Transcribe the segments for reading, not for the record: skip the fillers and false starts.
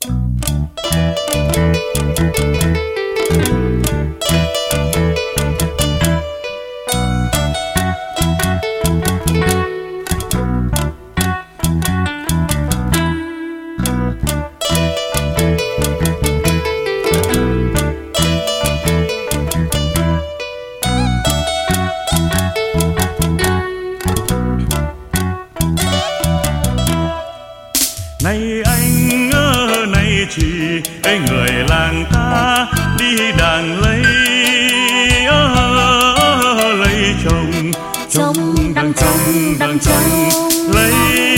Này anh này chị, ấy người làng ta đi đàn lấy chồng, chồng đằng chồng đằng chồng lấy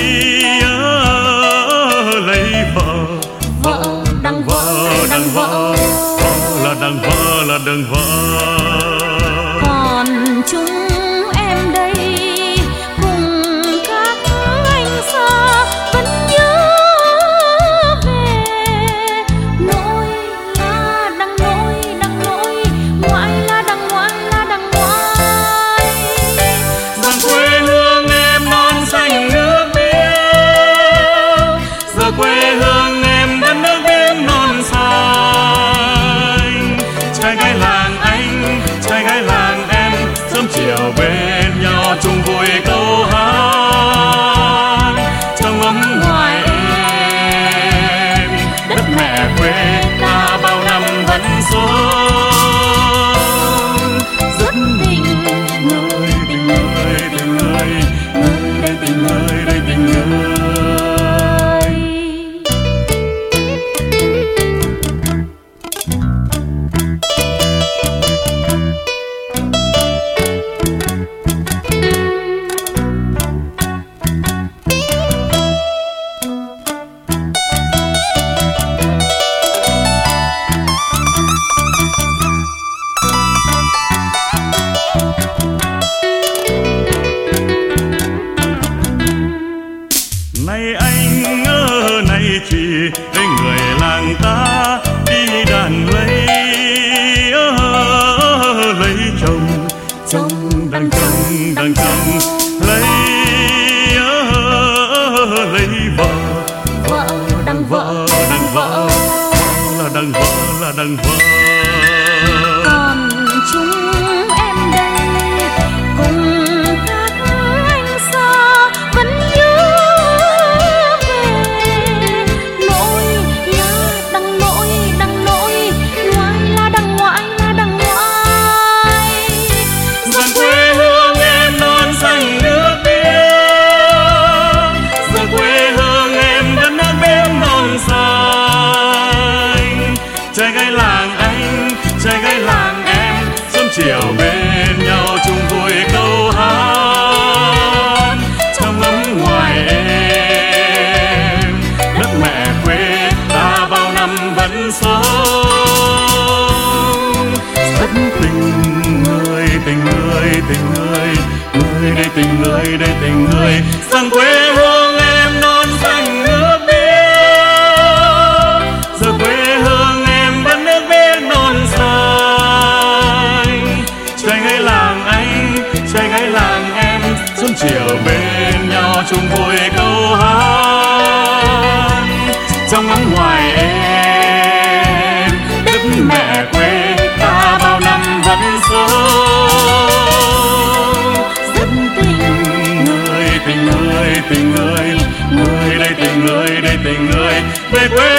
vợ, vợ đằng vợ đằng vợ, vợ là đằng vợ là đằng vợ. Còn chúng em đây cùng các anh xa vẫn nhớ về nỗi là đằng nỗi ngoại là đằng ngoại là đằng ngoại. Rằng quê hương em non xanh nước biếc, giờ quê hương em đất nước biếc non xanh. Trai gái làng anh, trai gái làng em, sớm chiều bên nhau chung vui câu hát trong ấm ngoài em. Đất mẹ quê ta bao năm vẫn sống, rất tình người, tình người, tình người, người đây tình người, đây tình người. Này anh này chị, ấy người làng ta đi đàn lấy chồng, chồng đằng chồng đằng chồng lấy vợ, vợ đằng vợ đằng vợ, vợ là đằng vợ là đằng vợ. Còn chúng em đây cùng các anh xa vẫn nhớ về nỗi là đằng nỗi ngoại là đằng ngoại là đằng ngoại. Rằng quê hương em non xanh nước biếc, giờ quê hương em đất nước biếc non xanh. Trai gái làng anh, trai gái làng em, sớm chiều bên nhau chung vui câu hát trong ấm ngoài em. Đất mẹ quê ta bao năm vẫn sống, rất tình người, tình người, tình người, người đây tình người, đây tình người. Rằng quê hương em non xanh nước biếc, giờ quê hương em đất nước biếc non xanh. Trai gái làng anh, trai gái làng em, sớm chiều bên nhau chung vui câu hát trong ấm ngoài em. Đất mẹ quê ta bao năm vẫn sống, rất tình người, tình người, tình người, người đây tình người, đây tình người. Về quê